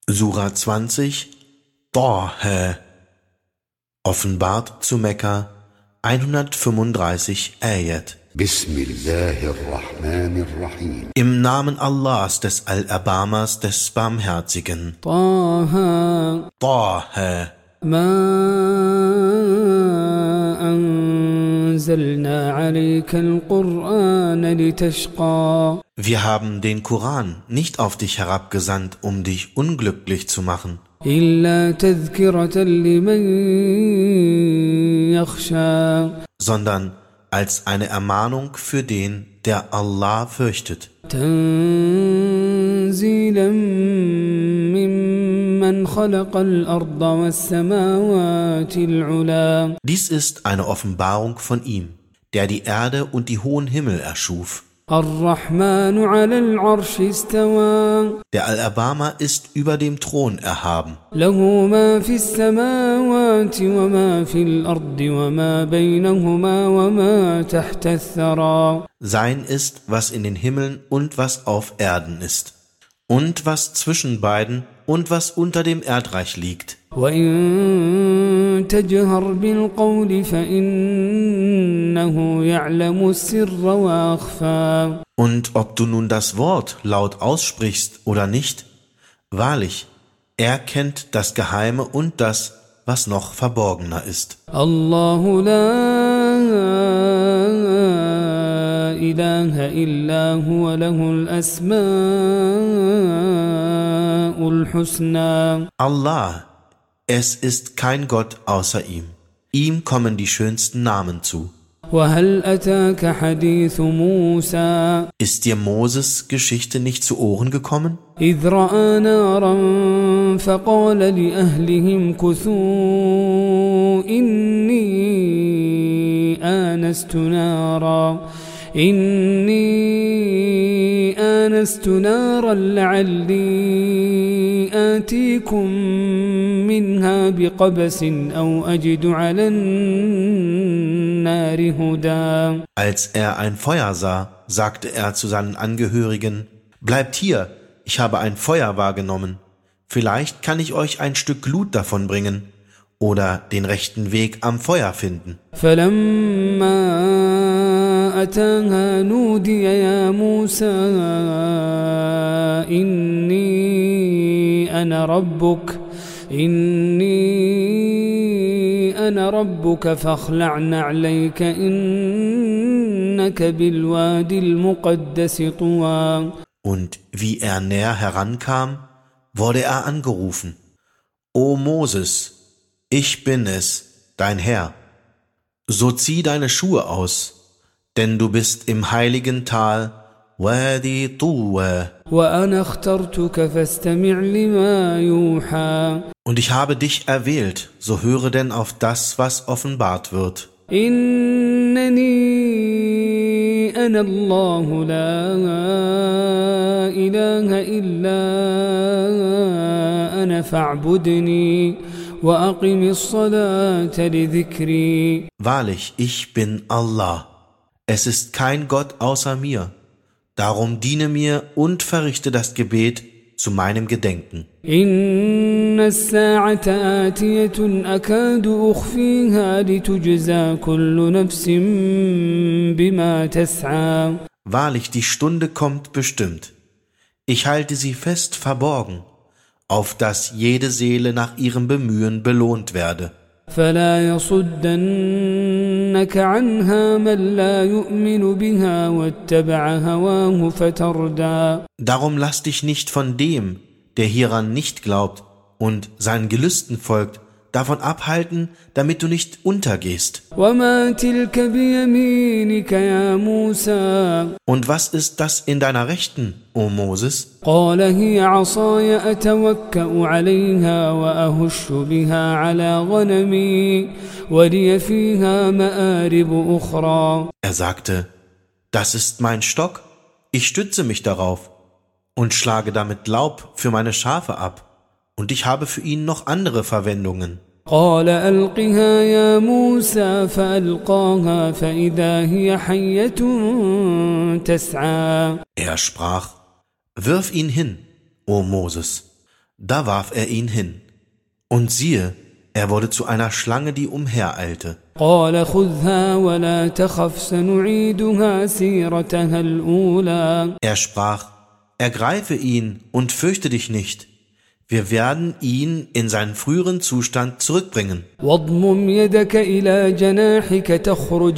Sura 20, Taha, offenbart zu Mekka, 135 Ayat. Bismillahirrahmanirrahim. Im Namen Allahs, des Allerbarmers, des Barmherzigen. Taha. Taha. ما أنزلنا عليك القرآن لتشقى. Wir haben den Koran nicht auf dich herabgesandt, um dich unglücklich zu machen, إلا تذكرة لمن يخشى. sondern als eine Ermahnung für den, der Allah fürchtet. تنزيلا ممن خلق الأرض والسماوات العلا. Dies ist eine Offenbarung von ihm, der die Erde und die hohen Himmel erschuf. الرحمن على العرش استوى. Der Allerbarmer ist über dem Thron erhaben. له ما في السماوات وما في الأرض وما بينهما وما تحت الثرى. Sein ist, was in den Himmeln und was auf Erden ist. Und was zwischen beiden und was unter dem Erdreich liegt. وإن تجهر بالقول فإنه يعلم السر وأخفى. Und ob du nun das Wort laut aussprichst oder nicht, wahrlich, er kennt das Geheime und das, was noch verborgener ist. الله لا إله إلا هو له الأسماء الحسنى. Allah, es ist kein Gott außer ihm. Ihm kommen die schönsten Namen zu. وهل أتاك حديث موسى. Ist dir Moses Geschichte nicht zu Ohren gekommen? إذ رأى نارا فقال لأهلهم كثوا إني آنست نارا لعلي آتيكم منها بقبس أو أجد على النار هدى. Als er ein Feuer sah, sagte er zu seinen Angehörigen: Bleibt hier, ich habe ein Feuer wahrgenommen. Vielleicht kann ich euch ein Stück Glut davon bringen oder den rechten Weg am Feuer finden. فلما أتاها نودي يا موسى إني أنا ربك فاخلع نعليك إنك بالوادي المقدس طوى. Und wie er näher herankam, wurde er angerufen: O Moses, ich bin es, dein Herr. So zieh deine Schuhe aus, denn du bist im heiligen Tal Wadi Tuwa. وأنا اخترتك فاستمع لما يوحى. Und ich habe dich erwählt, so höre denn auf das, was offenbart wird. إنني أنا الله لا إله إلا أنا فاعبدني وأقم الصلاة لذكري. Wahrlich, ich bin Allah. Es ist kein Gott außer mir. Darum diene mir und verrichte das Gebet zu meinem Gedenken. إن الساعة آتية أكاد أخفيها لتجزى كل نفس بما تسعى. Wahrlich, die Stunde kommt bestimmt. Ich halte sie fest verborgen, auf dass jede Seele nach ihrem Bemühen belohnt werde. فلا يصدنك عنها من لا يؤمن بها واتبع هواه فتردى. Darum lass dich nicht von dem, der hieran nicht glaubt und seinen Gelüsten folgt, davon abhalten, damit du nicht untergehst. وما تلك بيمينك يا موسى. Und was ist das in deiner Rechten, o Moses? قال هي عصاي أتوكأ عليها وأهش بها على غنمي ولي فيها مآرب أخرى. Er sagte: Das ist mein Stock, ich stütze mich darauf und schlage damit Laub für meine Schafe ab, und ich habe für ihn noch andere Verwendungen. قال ألقها يا موسى فألقاها فإذا هي حية تسعى. Er sprach: Wirf ihn hin, o Moses. Da warf er ihn hin. Und siehe, er wurde zu einer Schlange, die umhereilte. قال خذها ولا تخف سنعيدها سيرتها الأولى. Er sprach, ergreife ihn und fürchte dich nicht. Wir werden ihn in seinen früheren Zustand zurückbringen. واضمم يدك إلى جناحك تخرج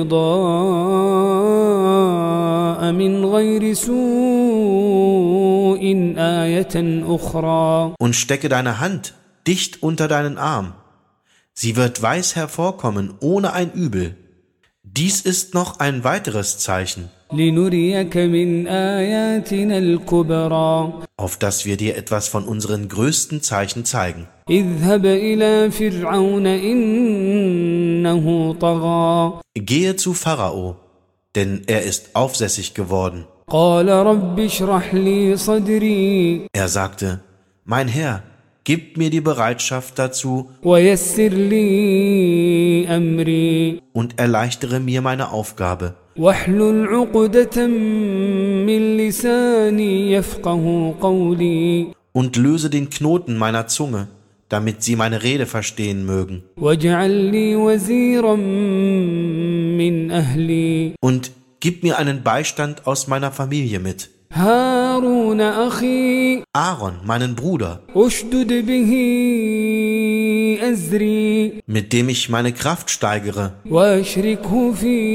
بيضاء من غير سوء آية أخرى. Und stecke deine Hand dicht unter deinen Arm. Sie wird weiß hervorkommen, ohne ein Übel. Dies ist noch ein weiteres Zeichen, لنريك من آياتنا الكبرى. auf das wir dir etwas von unseren größten Zeichen zeigen. اذهب إلى فرعون إنه طغى. Gehe zu Pharao, denn er ist aufsässig geworden. قال رب اشرح لي صدري. Er sagte, mein Herr, gib mir die Bereitschaft dazu ويسر لي أمري. und erleichtere mir meine Aufgabe. واحلل عقدة من لساني يفقه قولي. Und löse den Knoten meiner Zunge, damit sie meine Rede verstehen mögen. واجعل لي وزيرا من أهلي. Und gib mir einen Beistand aus meiner Familie mit. هارون أخي. Aaron, meinen Bruder, أشدد به أزري. mit dem ich meine Kraft steigere, وأشركه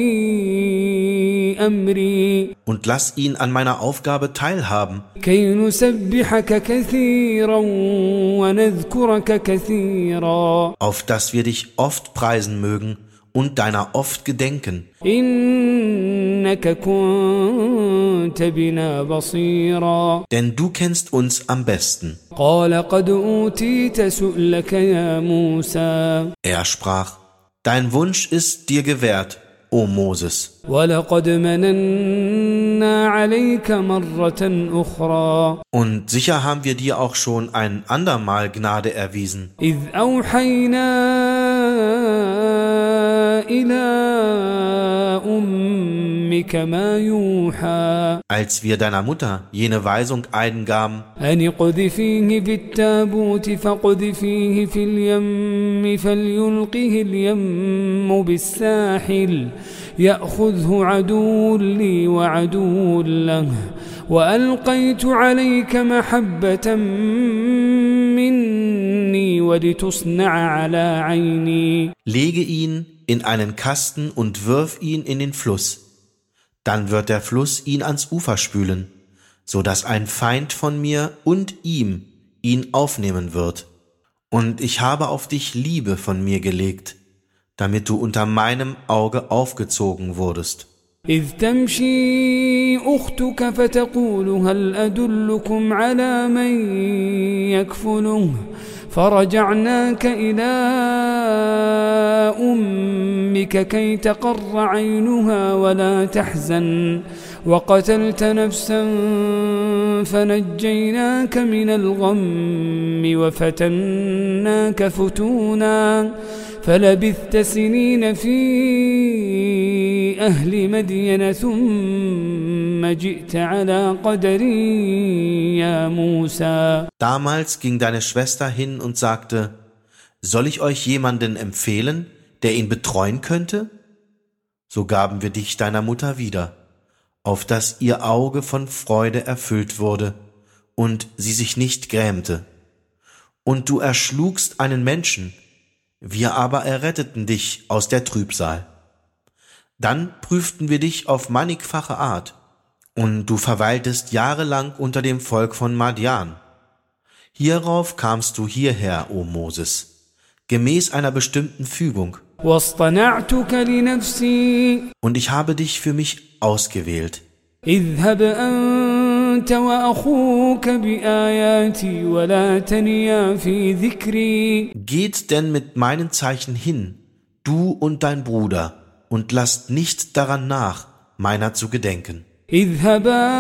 في أمري. und lass ihn an meiner Aufgabe teilhaben, كي نسبحك كثيرا ونذكرك كثيرا. auf dass wir dich oft preisen mögen und deiner oft gedenken. إنك كنت بنا بصيرا. Denn du kennst uns am besten. قال قد أوتيت سؤلك يا موسى. Er sprach, dein Wunsch ist dir gewährt, o Moses. ولقد مننا عليك مرة أخرى. Und sicher haben wir dir auch schon ein andermal Gnade erwiesen, إذ أوحينا إلى أمك ما يوحى. als wir deiner Mutter jene Weisung eingaben, أن اقذفيه في التابوت فاقذفيه في اليم فليلقه اليم بالساحل يأخذه عدو لي وعدو له وألقيت عليك محبة مني ولتصنع على عيني. lege ihn in einen Kasten und wirf ihn in den Fluss. Dann wird der Fluss ihn ans Ufer spülen, so dass ein Feind von mir und ihm ihn aufnehmen wird. Und ich habe auf dich Liebe von mir gelegt, damit du unter meinem Auge aufgezogen wurdest. إذ تمشي أختك فتقول هل أدلكم على من يكفله فرجعناك إلى أمك كي تقر عينها ولا تحزن وقتلت نفسا فنجيناك من الغم وفتناك فتونا فلبثت سنين في أهل مدين ثم جئت على قدر يا موسى. Damals ging deine Schwester hin und sagte, soll ich euch jemanden empfehlen, der ihn betreuen könnte? So gaben wir dich deiner Mutter wieder, auf dass ihr Auge von Freude erfüllt wurde und sie sich nicht grämte. Und du erschlugst einen Menschen, wir aber erretteten dich aus der Trübsal. Dann prüften wir dich auf mannigfache Art, und du verweiltest jahrelang unter dem Volk von Madian. Hierauf kamst du hierher, o Moses, gemäß einer bestimmten Fügung. واصطنعتك لنفسي. Und ich habe dich für mich ausgewählt. اذهب أنت وأخوك بآياتي ولا تنيا في ذكري. Geht denn mit meinen Zeichen hin, du und dein Bruder, und lasst nicht daran nach, meiner zu gedenken. اذهبا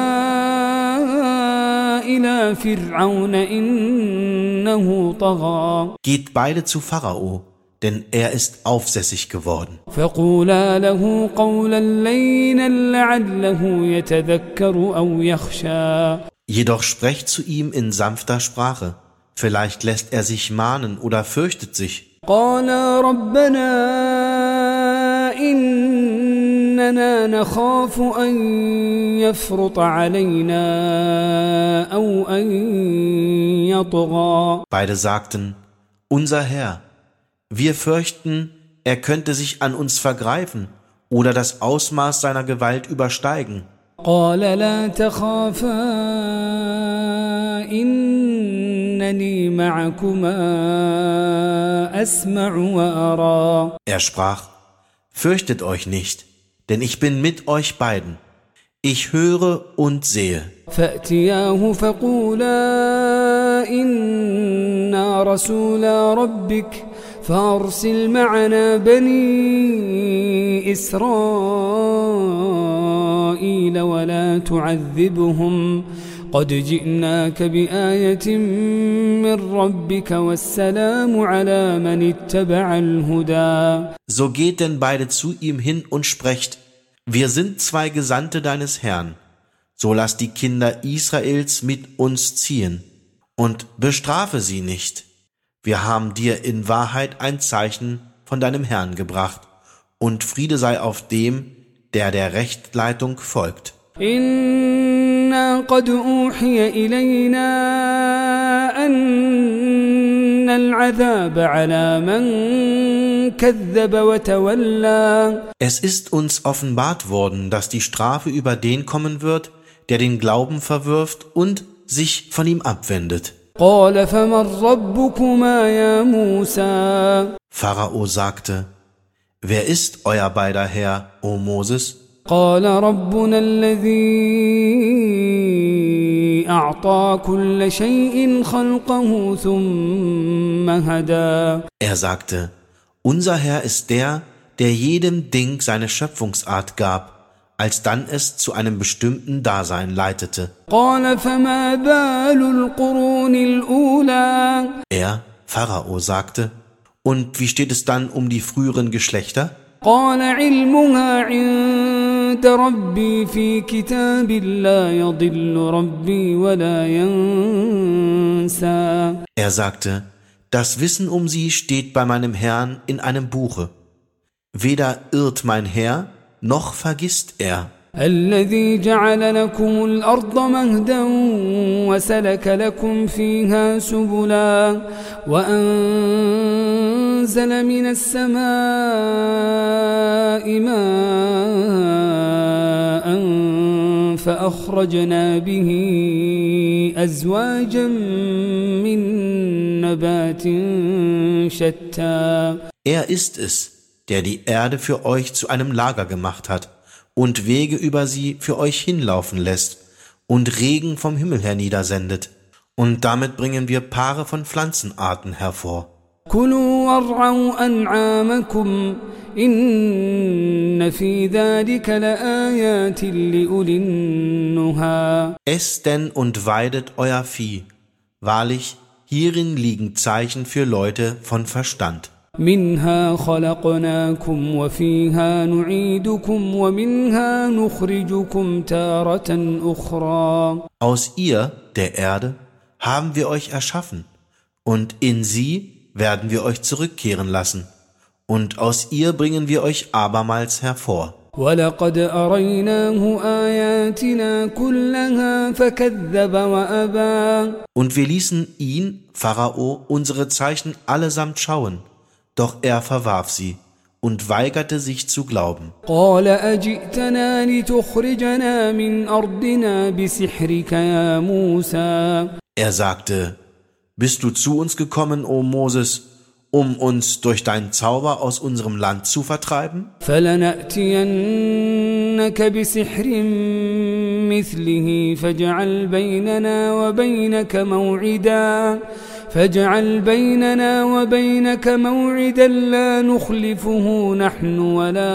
إلى فرعون إنه طغى. Geht beide zu Pharao, denn er ist aufsässig geworden. فقولا له قولا لينا لعله يتذكر أو يخشى. Jedoch sprecht zu ihm in sanfter Sprache, Vielleicht lässt er sich mahnen oder fürchtet sich. قالا ربنا إننا نخاف أن يفرط علينا أو أن يطغى. Beide sagten, unser Herr, wir fürchten, er könnte sich an uns vergreifen oder das Ausmaß seiner Gewalt übersteigen. قال لا تخافا إنني معكما أسمع وأرى. Er sprach, fürchtet euch nicht, denn ich bin mit euch beiden. Ich höre und sehe. فأتياه فقولا إنا رسولا ربك فأرسل معنا بني إسرائيل ولا تعذبهم قد جئناك بآية من ربك والسلام على من اتبع الهدى. So geht denn beide zu ihm hin und sprecht, wir sind zwei Gesandte deines Herrn, so lass die Kinder Israels mit uns ziehen und bestrafe sie nicht. Wir haben dir in Wahrheit ein Zeichen von deinem Herrn gebracht und Friede sei auf dem, der der Rechtleitung folgt. إنا قد أوحي إلينا أن العذاب على من كذب وتولى. Es ist uns offenbart worden, dass die Strafe über den kommen wird, der den Glauben verwirft und sich von ihm abwendet. قال فمن ربكما يا موسى. Pharao sagte, wer ist euer beider Herr, o Moses? قال ربنا الذي أعطى كل شيء خلقه ثم هدى. Er sagte, unser Herr ist der, der jedem Ding seine Schöpfungsart gab, alsdann es zu einem bestimmten Dasein leitete. قال فما بال القرون الأولى. Er, Pharao, sagte, und wie steht es dann um die früheren Geschlechter? قال علمها عند ربي في كتاب لا يضل ربي ولا ينسى. Er sagte, das Wissen um sie steht bei meinem Herrn in einem Buche. Weder irrt mein Herr, noch vergisst er. الذي جعل لكم الأرض مهدا وسلك لكم فيها سبلا وأنزل من السماء ماء فأخرجنا به أزواجا من نبات شتى. Er ist es, der die Erde für euch zu einem Lager gemacht hat und Wege über sie für euch hinlaufen lässt und Regen vom Himmel herniedersendet. Und damit bringen wir Paare von Pflanzenarten hervor. كلوا وارعوا أنعامكم إن في ذلك لآيات لأولي النهى. Esst denn und weidet euer Vieh. Wahrlich, hierin liegen Zeichen für Leute von Verstand. منها خلقناكم وفيها نعيدكم ومنها نخرجكم تارة أخرى. Aus ihr, der Erde, haben wir euch erschaffen, und in sie werden wir euch zurückkehren lassen, und aus ihr bringen wir euch abermals hervor. ولقد أريناه آياتنا كلها فكذب وأبى. Und wir ließen ihn, Pharao, unsere Zeichen allesamt schauen, doch er verwarf sie und weigerte sich zu glauben. قال أجئتنا لتخرجنا من أرضنا بسحرك يا موسى. Er sagte, bist du zu uns gekommen, o Moses, um uns durch deinen Zauber aus unserem Land zu vertreiben? فلنأتينك بسحر مثله فاجعل بيننا وبينك موعدا لا نخلفه نحن ولا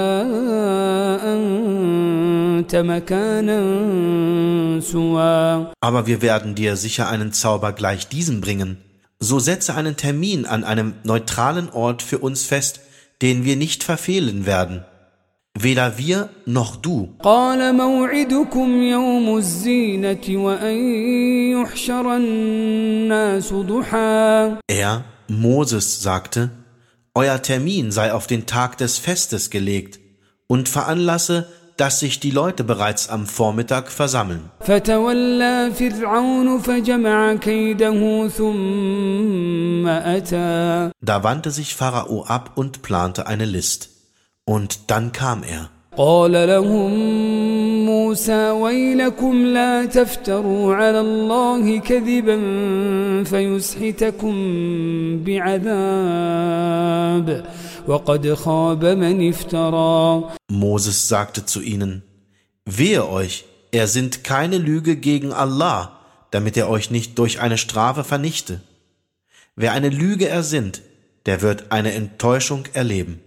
أنت مكانا سوى. Aber wir werden dir sicher einen Zauber gleich diesem bringen. So setze einen Termin an einem neutralen Ort für uns fest, den wir nicht verfehlen werden. weder wir noch du. قال موعدكم يوم الزينة وأن يحشر الناس ضحى. Er, Moses, sagte, euer Termin sei auf den Tag des Festes gelegt und veranlasse, dass sich die Leute bereits am Vormittag versammeln. فتولى فرعون فجمع كيده ثم أتى. Da wandte sich Pharao ab und plante eine List. Und dann kam er. قال لهم موسى ويلكم لا تفتروا على الله كذبا فيسحتكم بعذاب وقد خاب من افترى. Moses sagte zu ihnen, wehe euch, ersinnt keine Lüge gegen Allah, damit er euch nicht durch eine Strafe vernichte. Wer eine Lüge ersinnt, der wird eine Enttäuschung erleben.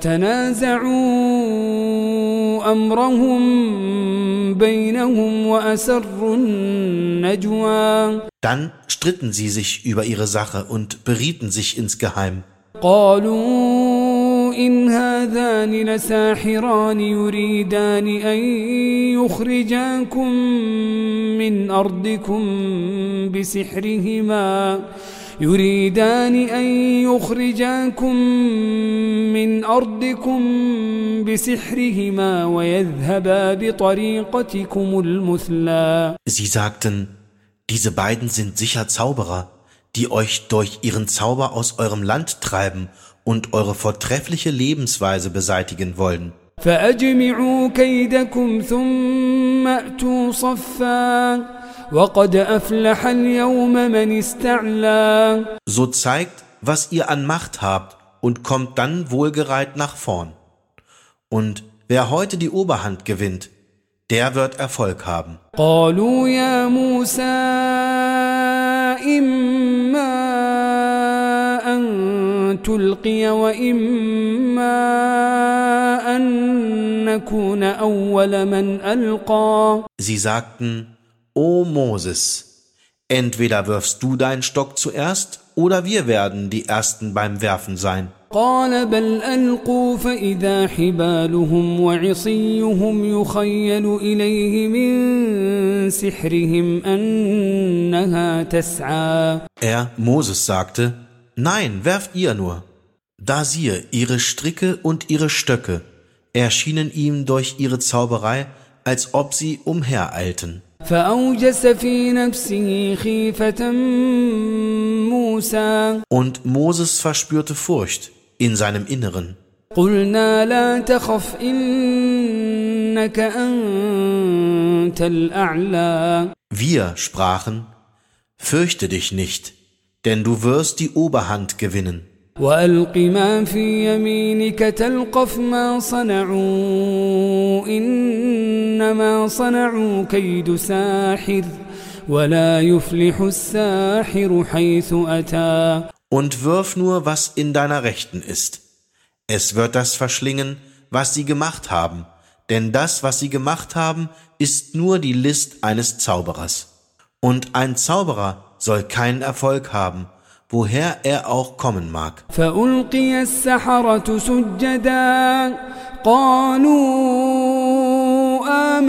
فتنازعوا أمرهم بينهم وأسروا النجوى. Dann stritten sie sich über ihre Sache und berieten sich insgeheim. قالوا إن هذان لساحران يريدان أن يخرجاكم من أرضكم بسحرهما ويذهبا بطريقتكم المثلى. Sie sagten, diese beiden sind sicher Zauberer, die euch durch ihren Zauber aus eurem Land treiben und eure vortreffliche Lebensweise beseitigen wollen. فأجمعوا كيدكم ثم أتوا صفا وقد أفلح اليوم من استعلى. So zeigt, was ihr an Macht habt und kommt dann wohlgereiht nach vorn. Und wer heute die Oberhand gewinnt, der wird Erfolg haben. قالوا يا موسى إما أن تلقي وإما أن نكون أول من ألقى. Sie sagten, O Moses, entweder wirfst du deinen Stock zuerst, oder wir werden die Ersten beim Werfen sein. قال بل ألقوا فإذا حبالهم وعصيهم يخيل إليه من سحرهم أنها تسعى. Moses, sagte, nein, werft ihr nur. Da siehe, ihre Stricke und ihre Stöcke erschienen ihm durch ihre Zauberei, als ob sie umhereilten. فأوجس في نفسه خيفة موسى. Und Moses verspürte Furcht in seinem Inneren. قلنا لا تخف إنك أنت الأعلى. Wir sprachen, fürchte dich nicht, denn du wirst die Oberhand gewinnen. وألق ما في يمينك تلقف ما صنعوا إنما صنعوا كيد ساحر ولا يفلح الساحر حيث أتى. Und wirf nur, was in deiner Rechten ist. Es wird das verschlingen, was sie gemacht haben, denn das, was sie gemacht haben, ist nur die List eines Zauberers. Und ein Zauberer soll keinen Erfolg haben, woher er auch kommen mag. فألقي السحرة سجدا قالوا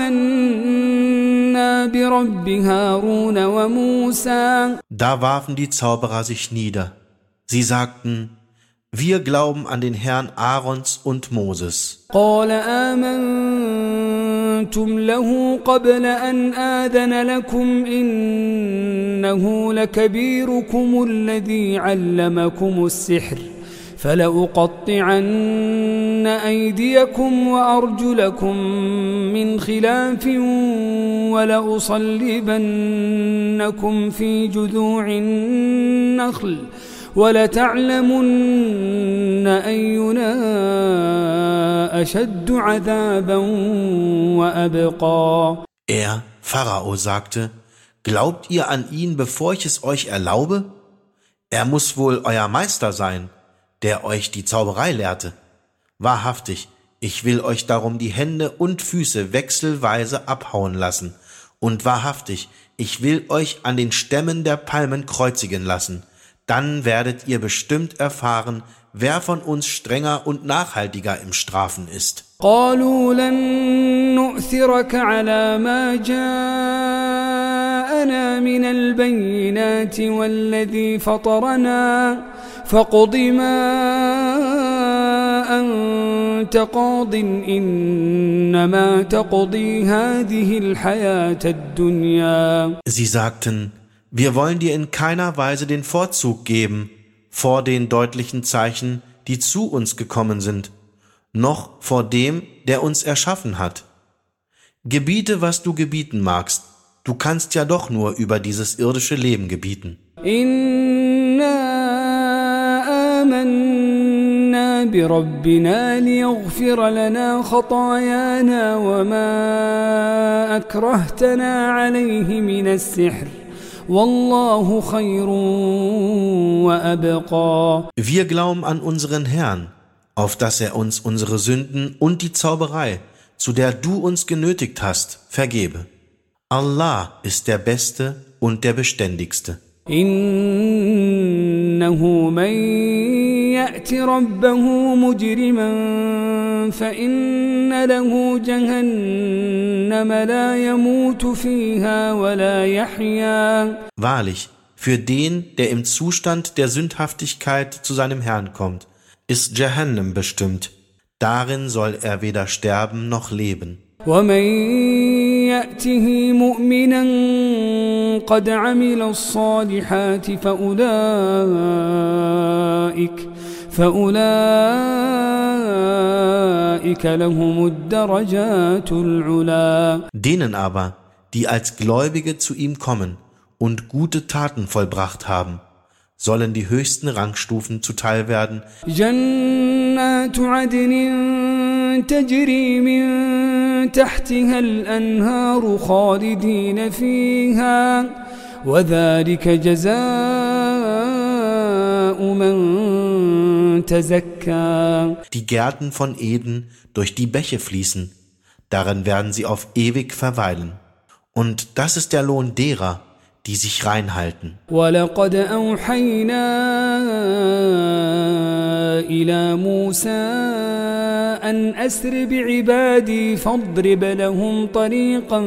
آمنا برب هارون وموسى. Da warfen die Zauberer sich nieder. Sie sagten, wir glauben an den Herrn Aarons und Moses. قال آمنتم له قبل أن آذن لكم إنه لكبيركم الذي علمكم السحر فلأقطعن أيديكم وأرجلكم من خلاف ولأصلبنكم في جذوع النخل ولتعلمن أينا أشد عذابا وأبقى. Pharao, sagte, glaubt ihr an ihn, bevor ich es euch erlaube? Er muss wohl euer Meister sein, der euch die Zauberei lehrte. Wahrhaftig, ich will euch darum die Hände und Füße wechselweise abhauen lassen. Und wahrhaftig, ich will euch an den Stämmen der Palmen kreuzigen lassen. Dann werdet ihr bestimmt erfahren, wer von uns strenger und nachhaltiger im Strafen ist. قالوا لن نؤثرك على ما جاءنا من البينات والذي فطرنا فاقض ما أنت قاض إنما تقضي هذه الحياة الدنيا. Sie sagten, wir wollen dir in keiner Weise den Vorzug geben vor den deutlichen Zeichen, die zu uns gekommen sind, noch vor dem, der uns erschaffen hat. Gebiete, was du gebieten magst, du kannst ja doch nur über dieses irdische Leben gebieten. Inna amanna bi rabbina liyaghfira lana khatayana wa ma akrahtana alayhi min as-sihr. Wallahu khayrun wa abqa. Wir glauben an unseren Herrn, auf dass er uns unsere Sünden und die Zauberei, zu der du uns genötigt hast, vergebe. Allah ist der Beste und der Beständigste. Innahu man ya'ti rabbahu mujriman fa inna lahu jahannama la yamutu fiha wa la yahya. Wahrlich, für den, der im Zustand der Sündhaftigkeit zu seinem Herrn kommt, ist Jahannam bestimmt. Darin soll er weder sterben noch leben. وَمَن يَأْتِهِ مُؤْمِنًا قَدْ عَمِلَ الصَّالِحَاتِ فَأُولَئِكَ لَهُمُ الدَّرَجَاتُ الْعُلَى. Denen aber, die als Gläubige zu ihm kommen und gute Taten vollbracht haben, sollen die höchsten Rangstufen zuteil werden. Jannatu adnin tajri min tahtiha al-anharu khalidina fiha wa dhalika jazaa'u man tazakka. Die Gärten von Eden, durch die Bäche fließen, darin werden sie auf ewig verweilen. Und das ist der Lohn derer, die sich reinhalten. وَلَقَدْ أَوْحَيْنَا إِلَى مُوسَى أَنْ أَسْرِ بِعِبَادِي فَاضْرِبْ لَهُمْ طَرِيقًا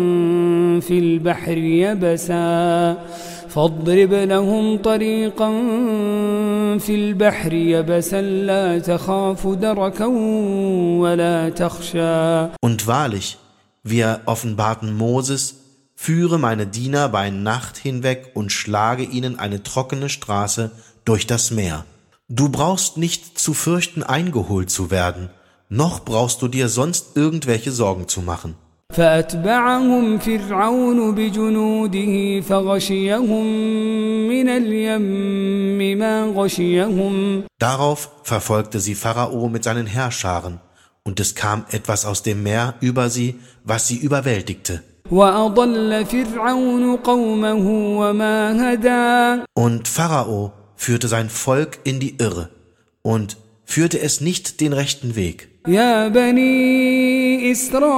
في البحر يبسا لا تخاف دركا ولا تخشى. Und wahrlich, wir offenbarten Moses, führe meine Diener bei Nacht hinweg und schlage ihnen eine trockene Straße durch das Meer. Du brauchst nicht zu fürchten, eingeholt zu werden, noch brauchst du dir sonst irgendwelche Sorgen zu machen. فأتبعهم فرعون بجنوده فغشيهم من اليم ما غشيهم. Darauf verfolgte sie Pharao mit seinen Heerscharen, und es kam etwas aus dem Meer über sie, was sie überwältigte. وأضل فرعون قومه وما هدى. Und Pharao führte sein Volk in die Irre und führte es nicht den rechten Weg. يا بني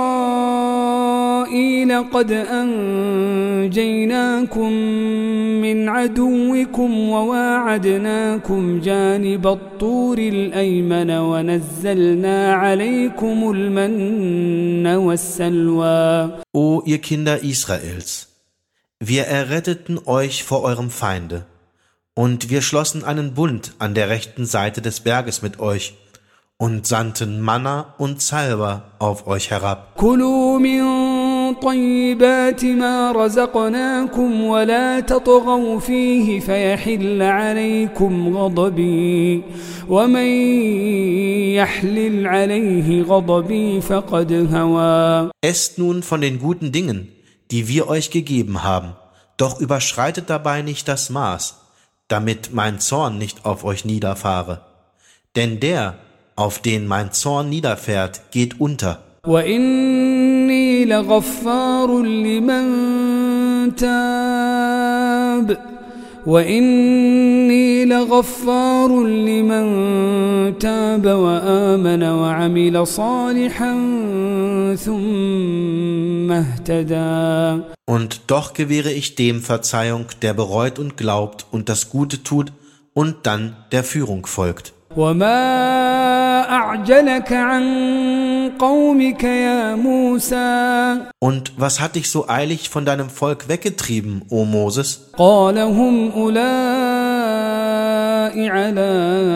إسرائيل قد أنجيناكم من عدوكم وواعدناكم جانب الطور الأيمن ونزلنا عليكم المن والسلوى. O ihr Kinder Israels, wir erretteten euch vor eurem Feinde, und wir schlossen einen Bund an der rechten Seite des Berges mit euch und sandten Manna und Salwa auf euch herab. Kulu min tayyibati ma razaqnakum wa la tatghaw fihi fayahilla alaykum ghadabi wa man yahlil alayhi ghadabi faqad hawa. Esst nun von den guten Dingen, die wir euch gegeben haben, doch überschreitet dabei nicht das Maß, damit mein Zorn nicht auf euch niederfahre. Denn der, auf den mein Zorn niederfährt, geht unter. وَإِنِّي لَغَفَّارٌ لِمَن تَابَ وَآمَنَ وَعَمِلَ صَالِحًا ثُمَّ اهْتَدَى. Und doch gewähre ich dem Verzeihung, der bereut und glaubt und das Gute tut und dann der Führung folgt. وما أعجلك عن قومك يا موسى Und was hat dich so eilig von deinem Volk weggetrieben, o Moses? قال هم أولئك على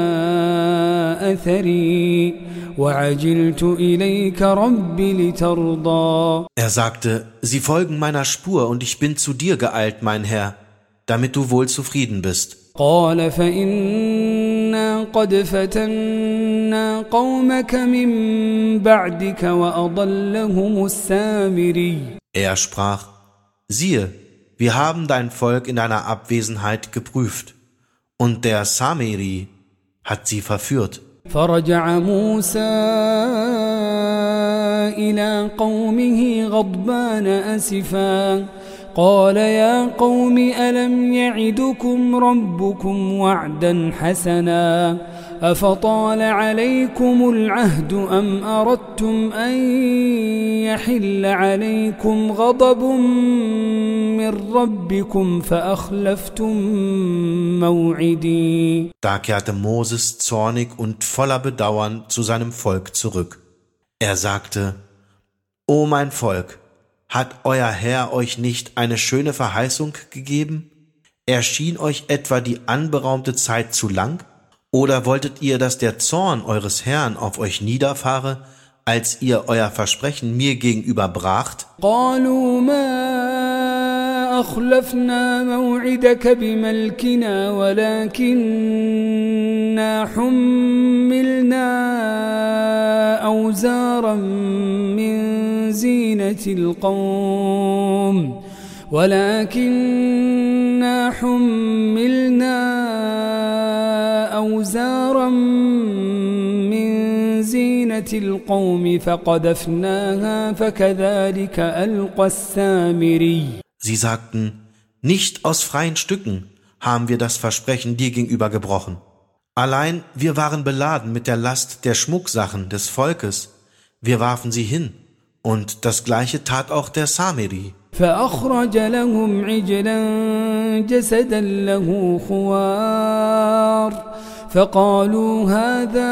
أثري وعجلت إليك رب لترضى. Er sagte, sie folgen meiner Spur und ich bin zu dir geeilt, mein Herr, damit du wohl zufrieden bist. قال فإنا قد فتنا قومك من بعدك وأضلهم السامري. Er sprach, siehe, wir haben dein Volk in deiner Abwesenheit geprüft, und der Samiri hat sie verführt. فرجع موسى إلى قومه غضبان أسفا قال يا قوم ألم يعدكم ربكم وعدا حسنا أفطال عليكم العهد أم أردتم أن يحل عليكم غضب من ربكم فأخلفتم موعدي. Da kehrte Moses zornig und voller Bedauern zu seinem Volk zurück. Er sagte, O mein Volk, hat euer Herr euch nicht eine schöne Verheißung gegeben? Erschien euch etwa die anberaumte Zeit zu lang? Oder wolltet ihr, dass der Zorn eures Herrn auf euch niederfahre, als ihr euer Versprechen mir gegenüber bracht? قالوا ما أخلفنا موعدك بملكنا ولكننا حملنا أوزارا من زينة القوم فقذفناها فكذلك ألقى السامري. Sie sagten, nicht aus freien Stücken haben wir das Versprechen dir gegenüber gebrochen. Allein wir waren beladen mit der Last der Schmucksachen des Volkes. Wir warfen sie hin. Und das Gleiche tat auch der Samiri. فأخرج لهم عجلا جسدا له خوار فقالوا هذا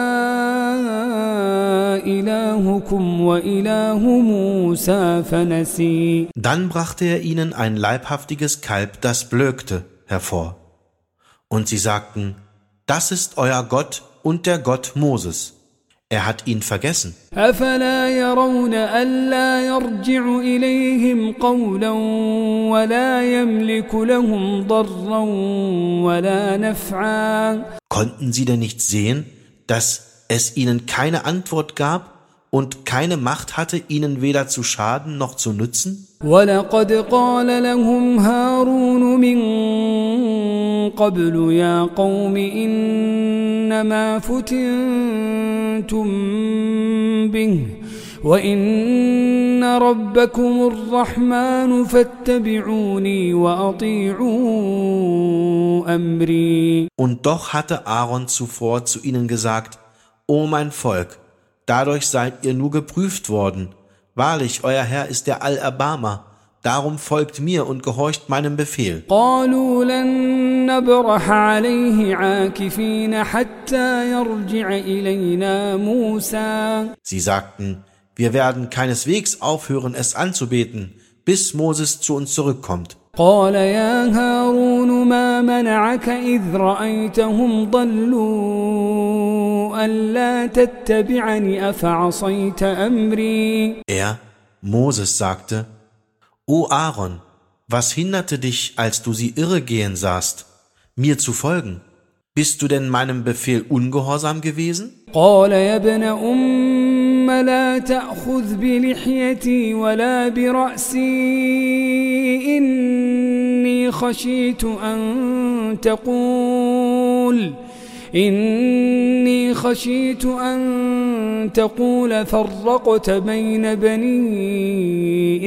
إلهكم وإله موسى فنسي. Dann brachte er ihnen ein leibhaftiges Kalb, das blökte, hervor. Und sie sagten, das ist euer Gott und der Gott Moses. Er hat ihn vergessen. أفلا يرون ألا يرجع إليهم قولا ولا يملك لهم ضرا ولا نفعا. Konnten sie denn nicht sehen, dass es ihnen keine Antwort gab und keine Macht hatte, ihnen weder zu schaden noch zu nützen? ولقد قال لهم هارون من قبل يا قوم إنما فتنتم به وإن ربكم الرحمن فاتبعوني وأطيعوا أمري. Und doch hatte Aaron zuvor zu ihnen gesagt, O mein Volk, dadurch seid ihr nur geprüft worden. Wahrlich, euer Herr ist der Allerbarmer. Darum folgt mir und gehorcht meinem Befehl. قالوا لن نبرح عليه عاكفين حتى يرجع إلينا موسى. Sie sagten, wir werden keineswegs aufhören, es anzubeten, bis Moses zu uns zurückkommt. قال يا هارون ما منعك إذ رأيتهم ضلوا ألا تتبعني أفعصيت أمري. Er, Moses, sagte, O Aaron, was hinderte dich, als du sie irregehen sahst, mir zu folgen? Bist du denn meinem Befehl ungehorsam gewesen? قال يا ابن أم لا تأخذ بلحيتي ولا برأسي إني خشيت أن تقول فرقت بين بني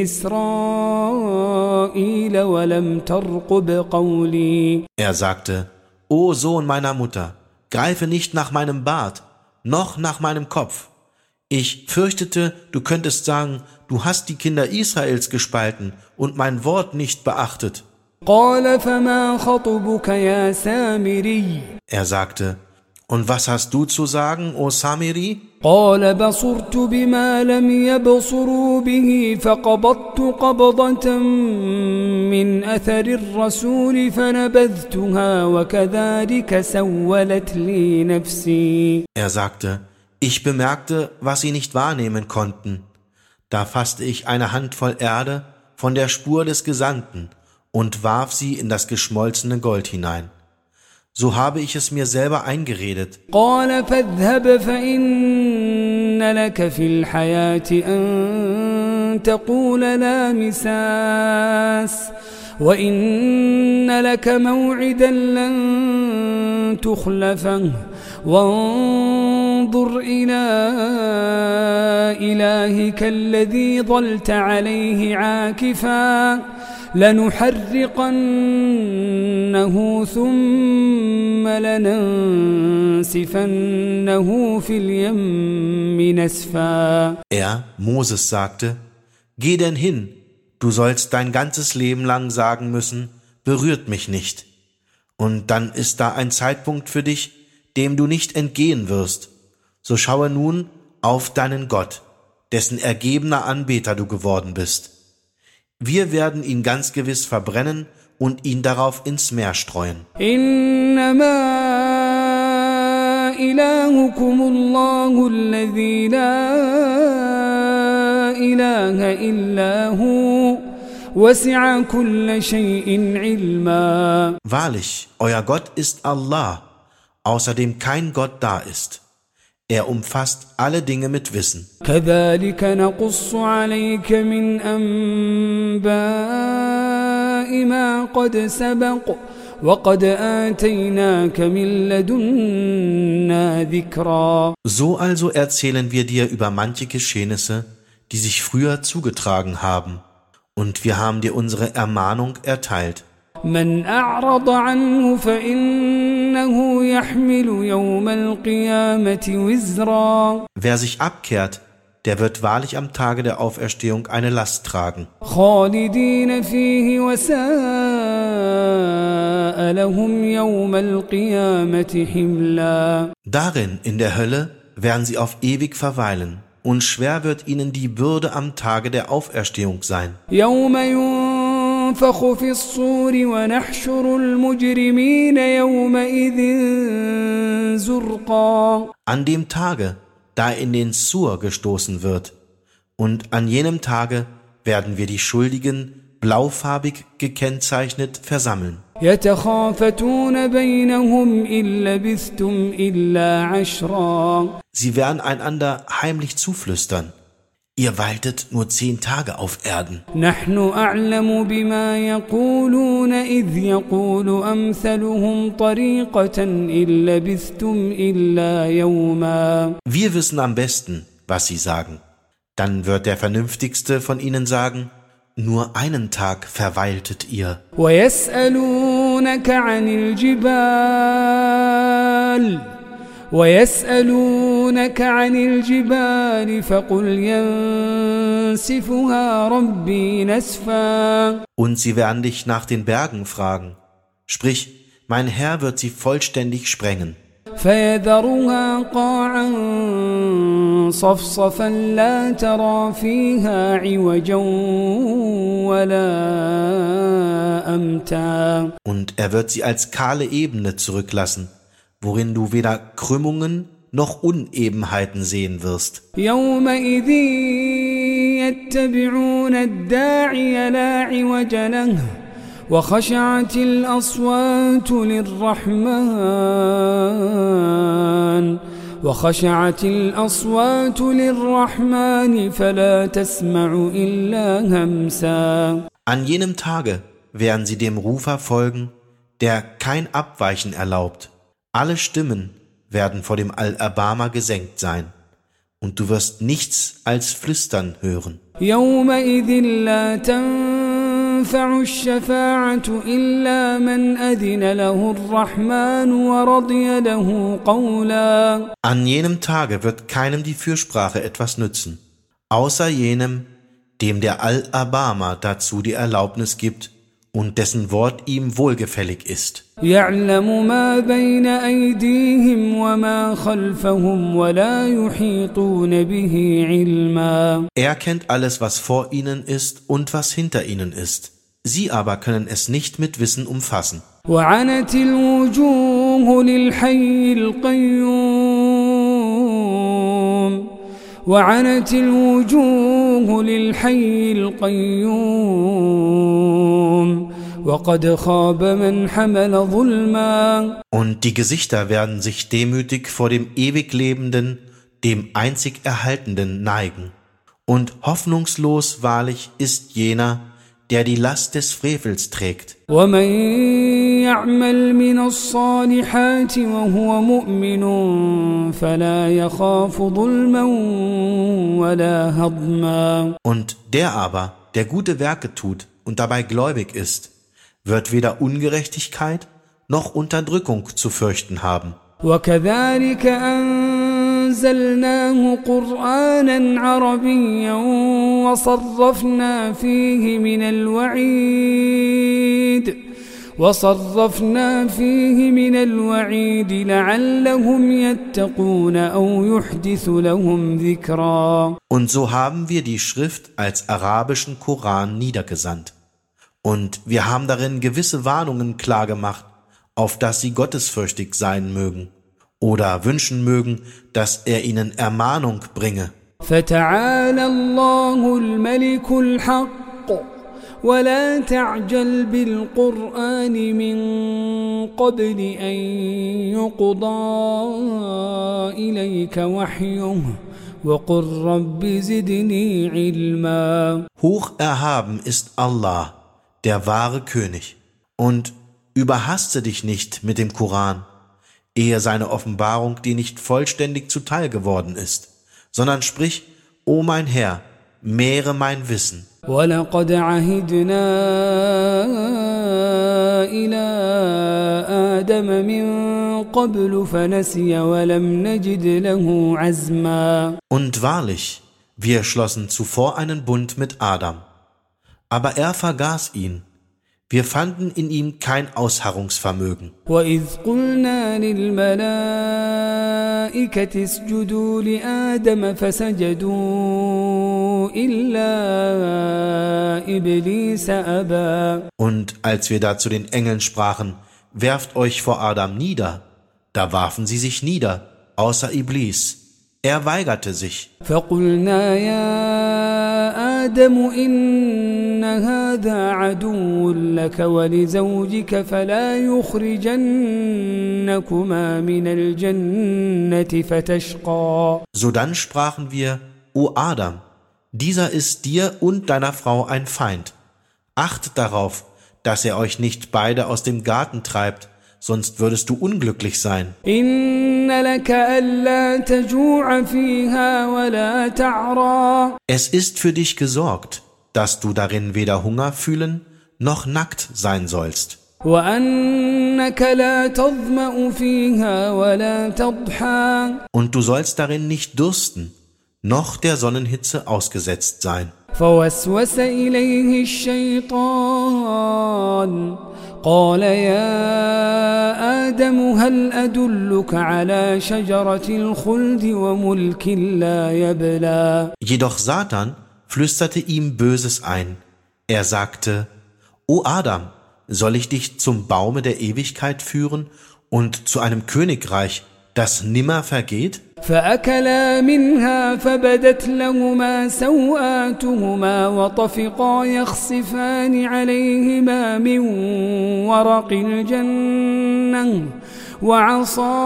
إسرائيل ولم ترقب قولي. Er sagte, O Sohn meiner Mutter, greife nicht nach meinem Bart, noch nach meinem Kopf. Ich fürchtete, du könntest sagen, du hast die Kinder Israels gespalten und mein Wort nicht beachtet. قال فما خطبك يا سامري Er sagte, und was hast du zu sagen, o Samiri? قال بصرت بما لم يبصروا به فقبضت قبضة من أثر الرسول فنبذتها وكذلك سولت لي نفسي. Er sagte, ich bemerkte, was sie nicht wahrnehmen konnten. Da fasste ich eine Handvoll Erde von der Spur des Gesandten und warf sie in das geschmolzene Gold hinein. So habe ich es mir selber eingeredet. قال فاذهب فإن لك في الحياة أن تقول لا مساس وإن لك موعدا لن تخلفه وانظر إلى إلهك الذي ظلت عليه عاكفا لنحرقنه ثم لننسفنه في اليم نسفا. Moses, sagte, geh denn hin, du sollst dein ganzes Leben lang sagen müssen, berührt mich nicht. Und dann ist da ein Zeitpunkt für dich, dem du nicht entgehen wirst. So schaue nun auf deinen Gott, dessen ergebener Anbeter du geworden bist. Wir werden ihn ganz gewiss verbrennen und ihn darauf ins Meer streuen. Innama ilahukumullahu alladhi la ilaha illa hu wasi'a kulla shay'in ilma. Wahrlich, euer Gott ist Allah, außer dem kein Gott da ist. Er umfasst alle Dinge mit Wissen. كذلك نقص عليك من أنباء ما قد سبق وقد آتيناك من لدنا ذكرا. So also erzählen wir dir über manche Geschehnisse, die sich früher zugetragen haben, und wir haben dir unsere Ermahnung erteilt. من أعرض عنه فإنه يحمل يوم القيامة وزرا. Wer sich abkehrt, der wird wahrlich am Tage der Auferstehung eine Last tragen. خالدين فيه وساء لهم يوم القيامة حملا. Darin, in der Hölle, werden sie auf ewig verweilen, und schwer wird ihnen die Bürde am Tage der Auferstehung sein. يوم ينفخ في الصور ونحشر المجرمين يومئذ زرقا. An dem Tage, da in den Sur gestoßen wird, und an jenem Tage werden wir die Schuldigen blaufarbig gekennzeichnet versammeln. يتخافتون بينهم إن لبثتم إلا عشرا. Sie werden einander heimlich zuflüstern: Ihr weiltet nur 10 Tage auf Erden. نحن أعلم بما يقولون إذ يقول أمثلهم طريقة إن لبثتم إلا يوما. Wir wissen am besten, was sie sagen. Dann wird der Vernünftigste von ihnen sagen: Nur einen Tag verweiltet ihr. ويسألونك عن الجبال فقل ينسفها ربي نسفا. Und sie werden dich nach den Bergen fragen. Sprich, mein Herr wird sie vollständig sprengen. فيذرها قاعا صفصفا لا ترى فيها عوجا ولا أمتا. Und er wird sie als kahle Ebene zurücklassen, worin du weder Krümmungen noch Unebenheiten sehen wirst. يومئذ يتبعون الداعي لا عوج له وخشعت الأصوات للرحمن فلا تسمع إلا همسا. An jenem Tage werden sie dem Rufer folgen, der kein Abweichen erlaubt. Alle Stimmen werden vor dem Allerbarmer gesenkt sein, und du wirst nichts als Flüstern hören. يومئذ لا تنفع تنفع الشفاعة إلا من أذن له الرحمن ورضي له قولا. An jenem Tage wird keinem die Fürsprache etwas nützen, außer jenem, dem der Allerbarmer dazu die Erlaubnis gibt und dessen Wort ihm wohlgefällig ist. يعلم ما بين أيديهم وما خلفهم ولا يحيطون به علما. Er kennt alles, was vor ihnen ist und was hinter ihnen ist. Sie aber können es nicht mit Wissen umfassen. وعنت الوجوه للحي القيوم وعنت الوجوه للحي القيوم وقد خاب من حمل ظلما. Und die Gesichter werden sich demütig vor dem ewig Lebenden, dem einzig Erhaltenden neigen. Und hoffnungslos wahrlich ist jener, der die Last des Frevels trägt. ومن يعمل من الصالحات وهو مؤمن فلا يخاف ظلما ولا هضما. Und der aber, der gute Werke tut und dabei gläubig ist, wird weder Ungerechtigkeit noch Unterdrückung zu fürchten haben. وكذلك أنزلناه قرآنا عربيا وصرفنا فيه من الوعيد لعلهم يتقون أو يحدث لهم ذكرا. Und so haben wir die Schrift als arabischen Koran niedergesandt. Und wir haben darin gewisse Warnungen klargemacht, auf dass sie gottesfürchtig sein mögen oder wünschen mögen, dass er ihnen Ermahnung bringe. فتعالى الله الملك الحق ولا تعجل بالقرآن من قبل أن يقضى إليك وحيه وقل رب زدني علما. Hoch erhaben ist Allah, der wahre König, und überhaste dich nicht mit dem Koran, ehe seine Offenbarung dir nicht vollständig zuteil geworden ist, sondern sprich, O mein Herr, mehre mein Wissen. وَلَقَدْ عَهِدْنَا إِلَى آدَمَ مِنْ قَبْلُ فَنَسِيَ وَلَمْ نَجِدْ لَهُ عَزْمًا. Und wahrlich, wir schlossen zuvor einen Bund mit Adam, aber er vergaß ihn. Wir fanden in ihm kein Ausharrungsvermögen. وَإِذْ قُلْنَا لِلْمَلَائِكَةِ اسْجُدُوا لِآدَمَ فَسَجَدُوا إِلَّا إِبْلِيسَ أَبَى. Und als wir da zu den Engeln sprachen, werft euch vor Adam nieder, da warfen sie sich nieder, außer Iblis. Er weigerte sich. فَقُلْنَا يَا آدَمُ إِنَّ هَذَا عَدُوٌّ لَكَ وَلِزَوْجِكَ فَلَا يُخْرِجَنَّكُمَا مِنَ الْجَنَّةِ فَتَشْقَى. Sodann sprachen wir, O Adam, dieser ist dir und deiner Frau ein Feind. Achtet darauf, dass er euch nicht beide aus dem Garten treibt, sonst würdest du unglücklich sein. إِنَّ لَكَ أَلَّا تَجُوعَ فِيهَا وَلَا تَعْرَى. Es ist für dich gesorgt, dass du darin weder Hunger fühlen noch nackt sein sollst. وَأَنَّكَ لَا تَظْمَأُ فِيهَا وَلَا تَضْحَى. Und du sollst darin nicht dursten, noch der Sonnenhitze ausgesetzt sein. فوسوس إليه الشيطان قال يا آدم هل أدلك على شجرة الخلد وملك لا يبلى. Jedoch Satan flüsterte ihm Böses ein. Er sagte, O Adam, soll ich dich zum Baume der Ewigkeit führen und zu einem Königreich, das nimmer vergeht? فأكلا منها فبدت لهما سوآتهما وطفقا يخصفان عليهما من ورق الجنة وعصى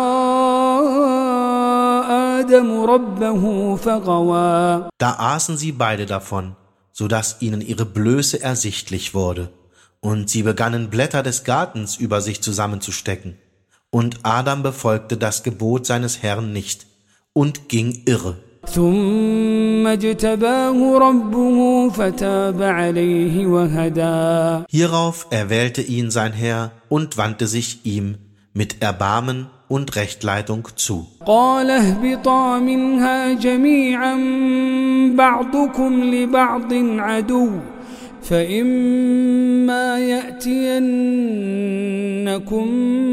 آدم ربه فغوى. Da aßen sie beide davon, so dass ihnen ihre Blöße ersichtlich wurde, und sie begannen Blätter des Gartens über sich zusammenzustecken. Und Adam befolgte das Gebot seines Herrn nicht und ging irre. ثم اجتباه ربه فتاب عليه وهدى. Hierauf erwählte ihn sein Herr und wandte sich ihm mit Erbarmen und Rechtleitung zu. قال اهبطا منها جميعا بعضكم لبعض عدو فإما يأتينكم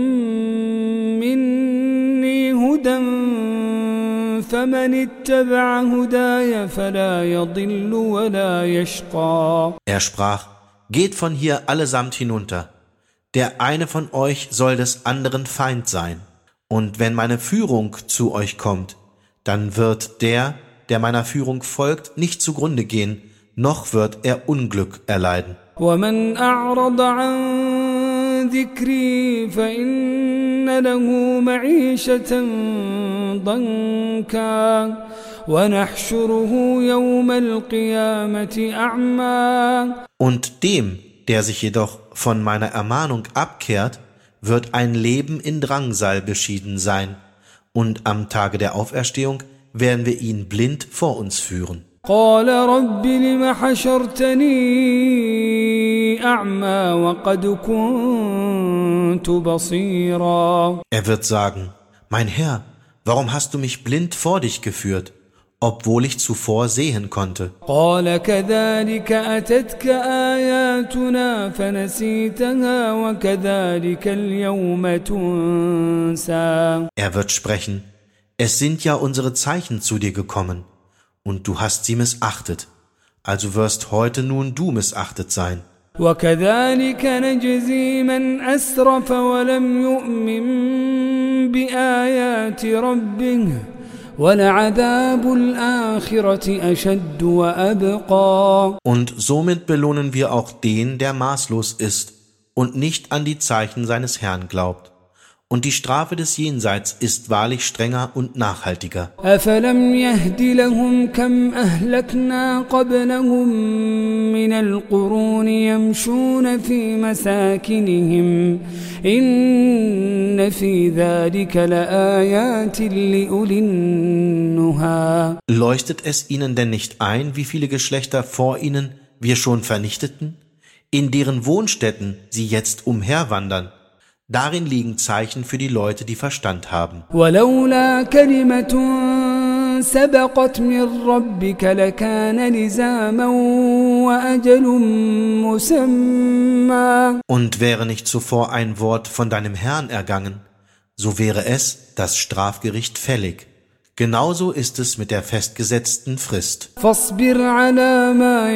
مني هدى فمن اتبع هداي فلا يضل ولا يشقى. Er sprach: Geht von hier allesamt hinunter. Der eine von euch soll des anderen Feind sein. Und wenn meine Führung zu euch kommt, dann wird der meiner Führung folgt, nicht zugrunde gehen, noch wird er Unglück erleiden. ومن أعرض عن ذكري فإن له معيشة ضنكا ونحشره يوم القيامة أعمى. Und dem, der sich jedoch von meiner Ermahnung abkehrt, wird ein Leben in Drangsal beschieden sein, und am Tage der Auferstehung werden wir ihn blind vor uns führen. قال رب لم حشرتني أعمى وقد كنت بصيرا. Er wird sagen: Mein Herr, warum hast du mich blind vor dich geführt, obwohl ich zuvor sehen konnte? قال كذلك أتتك آياتنا فنسيتها وكذلك اليوم تنسى. Er wird sprechen: Es sind ja unsere Zeichen zu dir gekommen, und du hast sie missachtet, also wirst heute nun du missachtet sein. وكذلك نجزي من أسرف ولم يؤمن بآيات ربه ولعذاب الآخرة أشد وأبقى. Und somit belohnen wir auch den, der maßlos ist und nicht an die Zeichen seines Herrn glaubt. Und die Strafe des Jenseits ist wahrlich strenger und nachhaltiger. أفلم يهد لهم كم أهلكنا قبلهم من القرون يمشون في مساكنهم إن في ذلك لآيات لأولي النهى. Leuchtet es ihnen denn nicht ein, wie viele Geschlechter vor ihnen wir schon vernichteten, in deren Wohnstätten sie jetzt umherwandern? Darin liegen Zeichen für die Leute, die Verstand haben. ولولا كلمة سبقت من ربك لكان لزاما وأجل مسمى. Und wäre nicht zuvor ein Wort von deinem Herrn ergangen, so wäre es, das Strafgericht, fällig. Genauso ist es mit der festgesetzten Frist. فاصبر على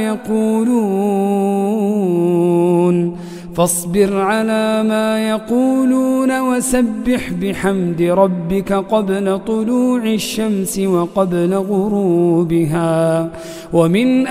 ما يقولون وسبح بحمد ربك قبل طلوع الشمس وقبل غروبها ومن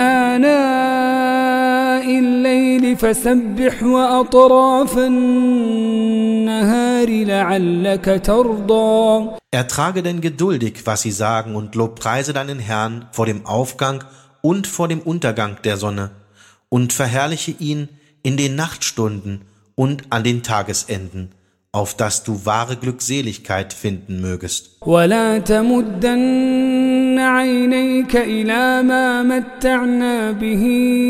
آناء الليل فسبح وأطراف النهار لعلك ترضى. Ertrage denn geduldig, was sie sagen, und lobpreise deinen Herrn vor dem Aufgang und vor dem Untergang der Sonne und verherrliche ihn in den Nachtstunden und an den Tagesenden, auf dass du wahre Glückseligkeit finden mögest. ولا تمدن عينيك إلى ما متعنا به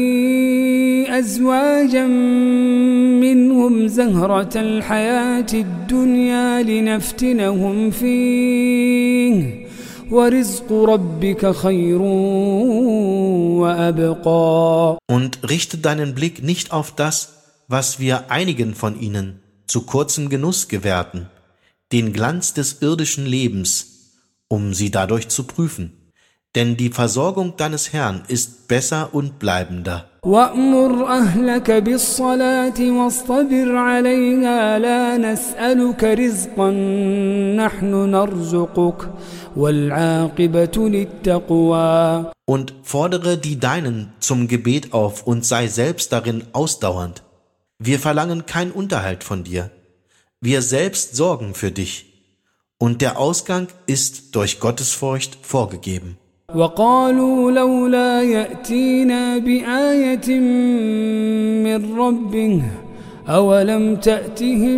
أزواجا منهم زهرة الحياة الدنيا لنفتنهم فيه ورزق ربك خير وأبقى. Und richte deinen Blick nicht auf das, was wir einigen von ihnen zu kurzem Genuss gewährten, den Glanz des irdischen Lebens, um sie dadurch zu prüfen. Denn die Versorgung deines Herrn ist besser und bleibender. وأمر أهلك بالصلاة واصطبر عليها لا نسألك رزقا نحن نرزقك والعاقبة للتقوى. Und fordere die Deinen zum Gebet auf und sei selbst darin ausdauernd. Wir verlangen keinen Unterhalt von dir. Wir selbst sorgen für dich. Und der Ausgang ist durch Gottesfurcht vorgegeben. وقالوا لولا يأتينا بآية من ربه أولم تأتهم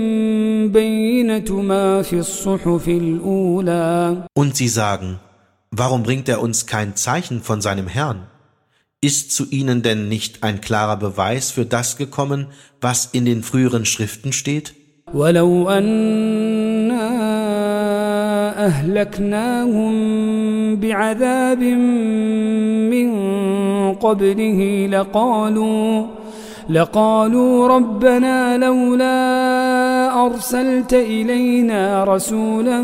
بينة ما في الصحف الأولى. Und sie sagen: warum bringt er uns kein Zeichen von seinem Herrn? Ist zu ihnen denn nicht ein klarer Beweis für das gekommen, was in den früheren Schriften steht? وَلَوْ أَنَّا أَهْلَكْنَاهُمْ بِعَذَابٍ مِّن قَبْلِهِ لقالوا ربنا لولا أرسلت إلينا رسولا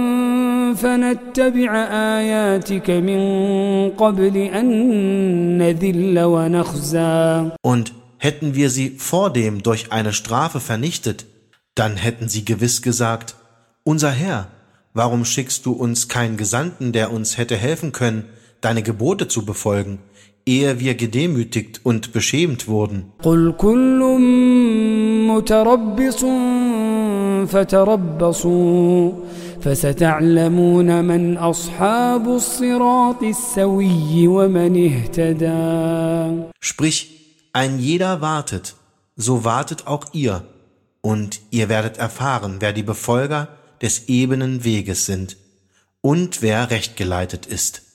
فنتبع آياتك من قبل أن نذل ونخزى. Und hätten wir sie vordem durch eine Strafe vernichtet, dann hätten sie gewiss gesagt: Unser Herr, warum schickst du uns keinen Gesandten, der uns hätte helfen können, deine Gebote zu befolgen, ehe wir gedemütigt und beschämt wurden? قل كل متربص فتربصوا فستعلمون من أصحاب الصراط السوي ومن اهتدى. Sprich, ein jeder wartet, so wartet auch ihr, und ihr werdet erfahren, wer die Befolger des ebenen Weges sind und wer rechtgeleitet ist.